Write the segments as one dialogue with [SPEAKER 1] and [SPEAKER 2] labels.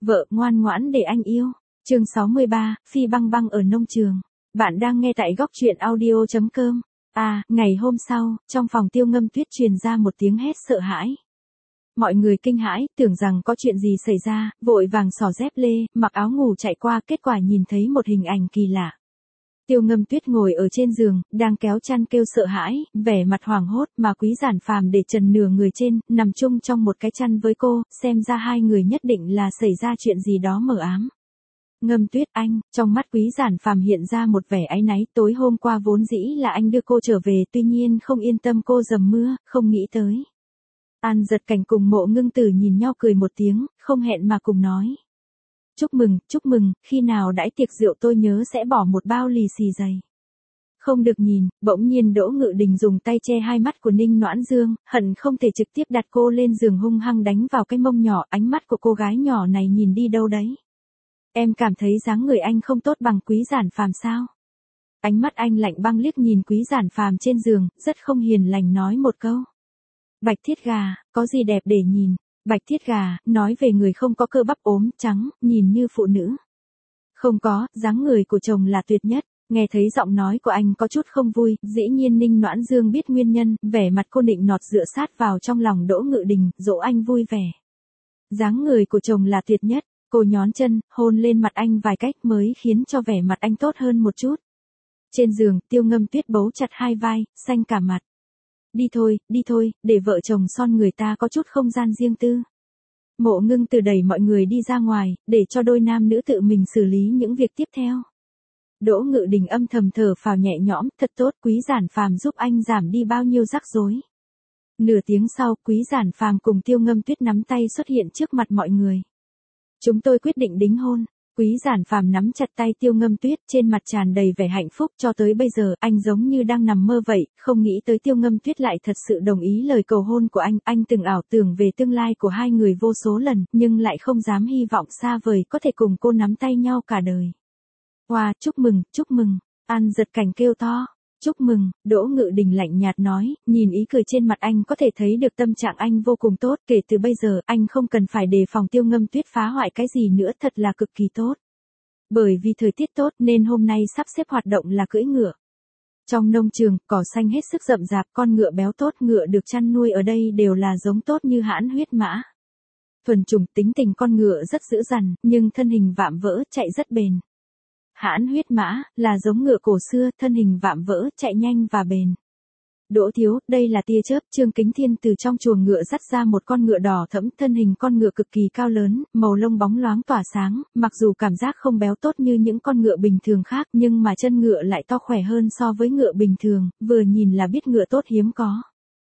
[SPEAKER 1] Vợ ngoan ngoãn để anh yêu. Chương 63, Phi Băng Băng ở nông trường. Bạn đang nghe tại góc truyện audio.com. Ngày hôm sau, trong phòng Tiêu Ngâm Tuyết truyền ra một tiếng hét sợ hãi. Mọi người kinh hãi, tưởng rằng có chuyện gì xảy ra, vội vàng xỏ dép lê, mặc áo ngủ chạy qua, kết quả nhìn thấy một hình ảnh kỳ lạ. Tiêu Ngâm Tuyết ngồi ở trên giường, đang kéo chăn kêu sợ hãi, vẻ mặt hoảng hốt, mà Quý Giản Phàm để trần nửa người trên, nằm chung trong một cái chăn với cô, xem ra hai người nhất định là xảy ra chuyện gì đó mờ ám. Ngâm Tuyết anh, trong mắt Quý Giản Phàm hiện ra một vẻ áy náy, tối hôm qua vốn dĩ là anh đưa cô trở về, tuy nhiên không yên tâm cô dầm mưa, không nghĩ tới. An Giật Cảnh cùng Mộ Ngưng Tử nhìn nhau cười một tiếng, không hẹn mà cùng nói. Chúc mừng, khi nào đãi tiệc rượu tôi nhớ sẽ bỏ một bao lì xì dày. Không được nhìn, bỗng nhiên Đỗ Ngự Đình dùng tay che hai mắt của Ninh Noãn Dương, hận không thể trực tiếp đặt cô lên giường hung hăng đánh vào cái mông nhỏ, ánh mắt của cô gái nhỏ này nhìn đi đâu đấy. Em cảm thấy dáng người anh không tốt bằng Quý Giản Phàm sao? Ánh mắt anh lạnh băng liếc nhìn Quý Giản Phàm trên giường, rất không hiền lành nói một câu. Bạch Thiết Gà, có gì đẹp để nhìn? Bạch Thiết Gà, nói về người không có cơ bắp ốm, trắng, nhìn như phụ nữ. Không có, dáng người của chồng là tuyệt nhất. Nghe thấy giọng nói của anh có chút không vui, dĩ nhiên Ninh Noãn Dương biết nguyên nhân, vẻ mặt cô nịnh nọt dựa sát vào trong lòng Đỗ Ngự Đình, dỗ anh vui vẻ. Dáng người của chồng là tuyệt nhất, cô nhón chân, hôn lên mặt anh vài cách mới khiến cho vẻ mặt anh tốt hơn một chút. Trên giường, Tiêu Ngâm Tuyết bấu chặt hai vai, xanh cả mặt. Đi thôi, để vợ chồng son người ta có chút không gian riêng tư. Mộ Ngưng Tử đẩy mọi người đi ra ngoài, để cho đôi nam nữ tự mình xử lý những việc tiếp theo. Đỗ Ngự Đình âm thầm thở phào nhẹ nhõm, thật tốt, Quý Giản Phàm giúp anh giảm đi bao nhiêu rắc rối. Nửa tiếng sau, Quý Giản Phàm cùng Tiêu Ngâm Tuyết nắm tay xuất hiện trước mặt mọi người. Chúng tôi quyết định đính hôn. Quý Giản Phàm nắm chặt tay Tiêu Ngâm Tuyết, trên mặt tràn đầy vẻ hạnh phúc, cho tới bây giờ, anh giống như đang nằm mơ vậy, không nghĩ tới Tiêu Ngâm Tuyết lại thật sự đồng ý lời cầu hôn của anh từng ảo tưởng về tương lai của hai người vô số lần, nhưng lại không dám hy vọng xa vời có thể cùng cô nắm tay nhau cả đời. Wow, chúc mừng, An Giật Cảnh kêu to. Chúc mừng, Đỗ Ngự Đình lạnh nhạt nói, nhìn ý cười trên mặt anh có thể thấy được tâm trạng anh vô cùng tốt, kể từ bây giờ anh không cần phải đề phòng Tiêu Ngâm Tuyết phá hoại cái gì nữa, thật là cực kỳ tốt. Bởi vì thời tiết tốt nên hôm nay sắp xếp hoạt động là cưỡi ngựa. Trong nông trường, cỏ xanh hết sức rậm rạp, con ngựa béo tốt, ngựa được chăn nuôi ở đây đều là giống tốt như Hãn Huyết Mã. Thuần chủng, tính tình con ngựa rất dữ dằn, nhưng thân hình vạm vỡ, chạy rất bền. Hãn Huyết Mã, là giống ngựa cổ xưa, thân hình vạm vỡ, chạy nhanh và bền. Đỗ thiếu, đây là tia chớp, Trương Kính Thiên từ trong chuồng ngựa dắt ra một con ngựa đỏ thẫm, thân hình con ngựa cực kỳ cao lớn, màu lông bóng loáng tỏa sáng, mặc dù cảm giác không béo tốt như những con ngựa bình thường khác, nhưng mà chân ngựa lại to khỏe hơn so với ngựa bình thường, vừa nhìn là biết ngựa tốt hiếm có.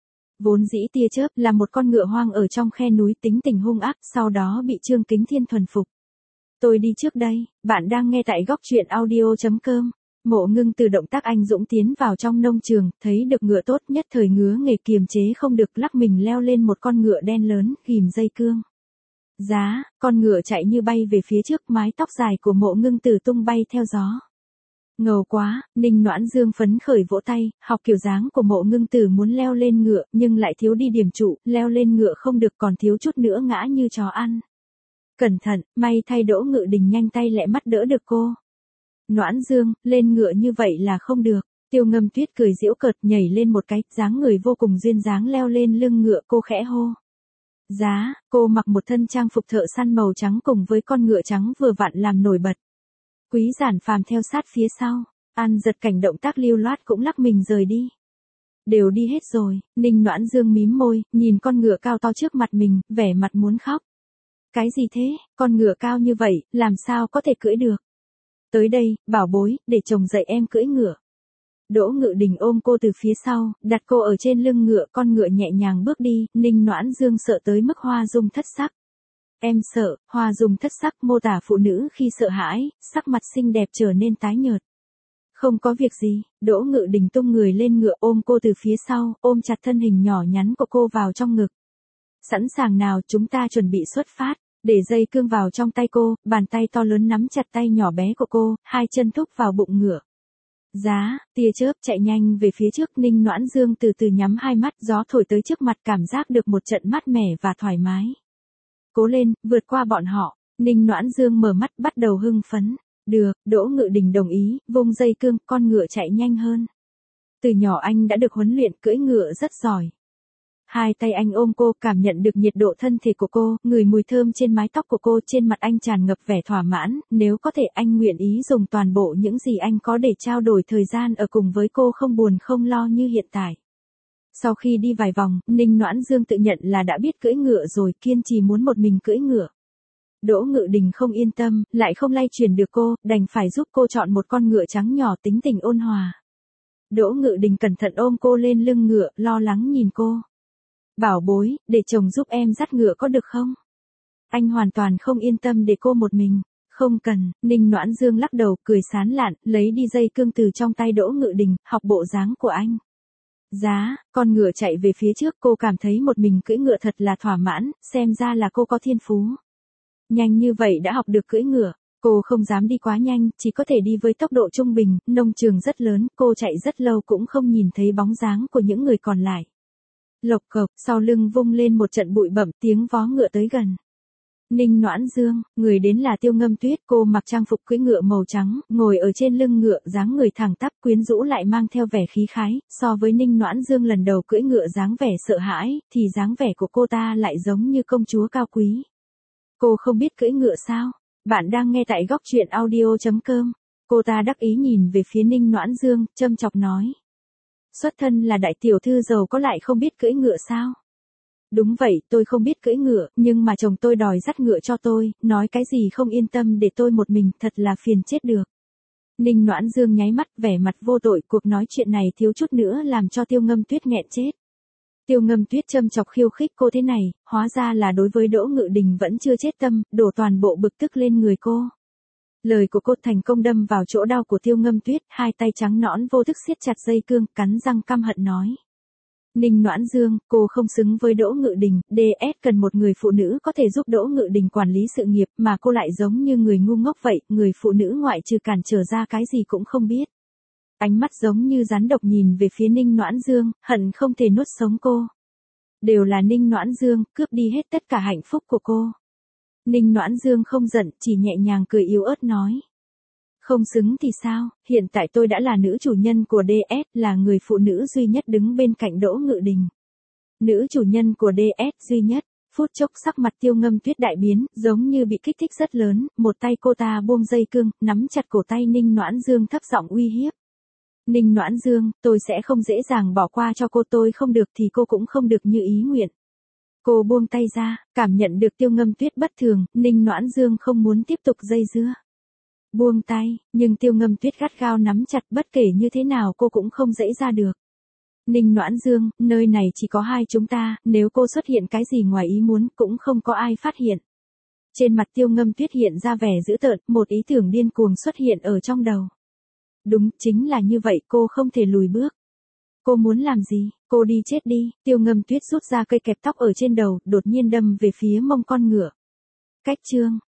[SPEAKER 1] Vốn dĩ tia chớp là một con ngựa hoang ở trong khe núi, tính tình hung ác, sau đó bị Trương Kính Thiên thuần phục. Tôi đi trước đây, bạn đang nghe tại góc truyện audio.com. Mộ Ngưng từ động tác anh dũng tiến vào trong nông trường, thấy được ngựa tốt nhất thời ngứa nghề kiềm chế không được lắc mình leo lên một con ngựa đen lớn, ghìm dây cương. Giá, con ngựa chạy như bay về phía trước, mái tóc dài của Mộ Ngưng Tử tung bay theo gió. Ngầu quá, Ninh Noãn Dương phấn khởi vỗ tay, học kiểu dáng của Mộ Ngưng Tử muốn leo lên ngựa, nhưng lại thiếu đi điểm trụ, leo lên ngựa không được còn thiếu chút nữa ngã như chó ăn. Cẩn thận, may thay Đỗ Ngự Đình nhanh tay lẹ mắt đỡ được cô. Noãn Dương, lên ngựa như vậy là không được. Tiêu Ngâm Tuyết cười giễu cợt nhảy lên một cái, dáng người vô cùng duyên dáng leo lên lưng ngựa, cô khẽ hô. Giá, cô mặc một thân trang phục thợ săn màu trắng cùng với con ngựa trắng vừa vặn làm nổi bật. Quý Giản Phàm theo sát phía sau, An Giật Cảnh động tác lưu loát cũng lắc mình rời đi. Đều đi hết rồi, Ninh Noãn Dương mím môi, nhìn con ngựa cao to trước mặt mình, vẻ mặt muốn khóc. Cái gì thế, con ngựa cao như vậy, làm sao có thể cưỡi được? Tới đây, bảo bối, để chồng dạy em cưỡi ngựa. Đỗ Ngự Đình ôm cô từ phía sau, đặt cô ở trên lưng ngựa, con ngựa nhẹ nhàng bước đi, Ninh Noãn Dương sợ tới mức hoa dung thất sắc. Em sợ, hoa dung thất sắc mô tả phụ nữ khi sợ hãi, sắc mặt xinh đẹp trở nên tái nhợt. Không có việc gì, Đỗ Ngự Đình tung người lên ngựa ôm cô từ phía sau, ôm chặt thân hình nhỏ nhắn của cô vào trong ngực. Sẵn sàng nào, chúng ta chuẩn bị xuất phát. Để dây cương vào trong tay cô, bàn tay to lớn nắm chặt tay nhỏ bé của cô, hai chân thúc vào bụng ngựa. Giá, tia chớp chạy nhanh về phía trước, Ninh Noãn Dương từ từ nhắm hai mắt, gió thổi tới trước mặt cảm giác được một trận mát mẻ và thoải mái. Cố lên, vượt qua bọn họ. Ninh Noãn Dương mở mắt bắt đầu hưng phấn. Được, Đỗ Ngự Đình đồng ý, vung dây cương, con ngựa chạy nhanh hơn. Từ nhỏ anh đã được huấn luyện cưỡi ngựa rất giỏi. Hai tay anh ôm cô, cảm nhận được nhiệt độ thân thể của cô, ngửi mùi thơm trên mái tóc của cô, trên mặt anh tràn ngập vẻ thỏa mãn, nếu có thể anh nguyện ý dùng toàn bộ những gì anh có để trao đổi thời gian ở cùng với cô không buồn không lo như hiện tại. Sau khi đi vài vòng, Ninh Noãn Dương tự nhận là đã biết cưỡi ngựa rồi, kiên trì muốn một mình cưỡi ngựa. Đỗ Ngự Đình không yên tâm, lại không lay chuyển được cô, đành phải giúp cô chọn một con ngựa trắng nhỏ tính tình ôn hòa. Đỗ Ngự Đình cẩn thận ôm cô lên lưng ngựa, lo lắng nhìn cô. Bảo bối, để chồng giúp em dắt ngựa có được không? Anh hoàn toàn không yên tâm để cô một mình. Không cần, Ninh Noãn Dương lắc đầu, cười sán lạn, lấy đi dây cương từ trong tay Đỗ Ngự Đình, học bộ dáng của anh. Giá, con ngựa chạy về phía trước, cô cảm thấy một mình cưỡi ngựa thật là thỏa mãn, xem ra là cô có thiên phú. Nhanh như vậy đã học được cưỡi ngựa, cô không dám đi quá nhanh, chỉ có thể đi với tốc độ trung bình, nông trường rất lớn, cô chạy rất lâu cũng không nhìn thấy bóng dáng của những người còn lại. Lộc cộc, sau lưng vung lên một trận bụi bặm, tiếng vó ngựa tới gần. Ninh Noãn Dương, người đến là Tiêu Ngâm Tuyết, cô mặc trang phục cưỡi ngựa màu trắng, ngồi ở trên lưng ngựa, dáng người thẳng tắp, quyến rũ lại mang theo vẻ khí khái, so với Ninh Noãn Dương lần đầu cưỡi ngựa dáng vẻ sợ hãi, thì dáng vẻ của cô ta lại giống như công chúa cao quý. Cô không biết cưỡi ngựa sao? Bạn đang nghe tại góc truyện audio.com. Cô ta đắc ý nhìn về phía Ninh Noãn Dương, châm chọc nói. Xuất thân là đại tiểu thư giàu có lại không biết cưỡi ngựa sao? Đúng vậy, tôi không biết cưỡi ngựa, nhưng mà chồng tôi đòi dắt ngựa cho tôi, nói cái gì không yên tâm để tôi một mình, thật là phiền chết được. Ninh Noãn Dương nháy mắt, vẻ mặt vô tội, cuộc nói chuyện này thiếu chút nữa làm cho Tiêu Ngâm Tuyết nghẹn chết. Tiêu Ngâm Tuyết châm chọc khiêu khích cô thế này, hóa ra là đối với Đỗ Ngự Đình vẫn chưa chết tâm, đổ toàn bộ bực tức lên người cô. Lời của cô thành công đâm vào chỗ đau của Tiêu Ngâm Tuyết, hai tay trắng nõn vô thức siết chặt dây cương, cắn răng căm hận nói. Ninh Noãn Dương, cô không xứng với Đỗ Ngự Đình, DS cần một người phụ nữ có thể giúp Đỗ Ngự Đình quản lý sự nghiệp, mà cô lại giống như người ngu ngốc vậy, người phụ nữ ngoại trừ cản trở ra cái gì cũng không biết. Ánh mắt giống như rắn độc nhìn về phía Ninh Noãn Dương, hận không thể nuốt sống cô. Đều là Ninh Noãn Dương, cướp đi hết tất cả hạnh phúc của cô. Ninh Noãn Dương không giận, chỉ nhẹ nhàng cười yếu ớt nói. Không xứng thì sao, hiện tại tôi đã là nữ chủ nhân của DS, là người phụ nữ duy nhất đứng bên cạnh Đỗ Ngự Đình. Nữ chủ nhân của DS duy nhất, phút chốc sắc mặt Tiêu Ngâm Tuyết đại biến, giống như bị kích thích rất lớn, một tay cô ta buông dây cương, nắm chặt cổ tay Ninh Noãn Dương thấp giọng uy hiếp. Ninh Noãn Dương, tôi sẽ không dễ dàng bỏ qua cho cô, tôi không được thì cô cũng không được như ý nguyện. Cô buông tay ra, cảm nhận được Tiêu Ngâm Tuyết bất thường, Ninh Noãn Dương không muốn tiếp tục dây dưa. Buông tay, nhưng Tiêu Ngâm Tuyết gắt gao nắm chặt, bất kể như thế nào cô cũng không dãy ra được. Ninh Noãn Dương, nơi này chỉ có hai chúng ta, nếu cô xuất hiện cái gì ngoài ý muốn cũng không có ai phát hiện. Trên mặt Tiêu Ngâm Tuyết hiện ra vẻ dữ tợn, một ý tưởng điên cuồng xuất hiện ở trong đầu. Đúng, chính là như vậy, cô không thể lùi bước. Cô muốn làm gì, cô đi chết đi, Tiêu Ngâm Tuyết rút ra cây kẹp tóc ở trên đầu, đột nhiên đâm về phía mông con ngựa. Cách chương.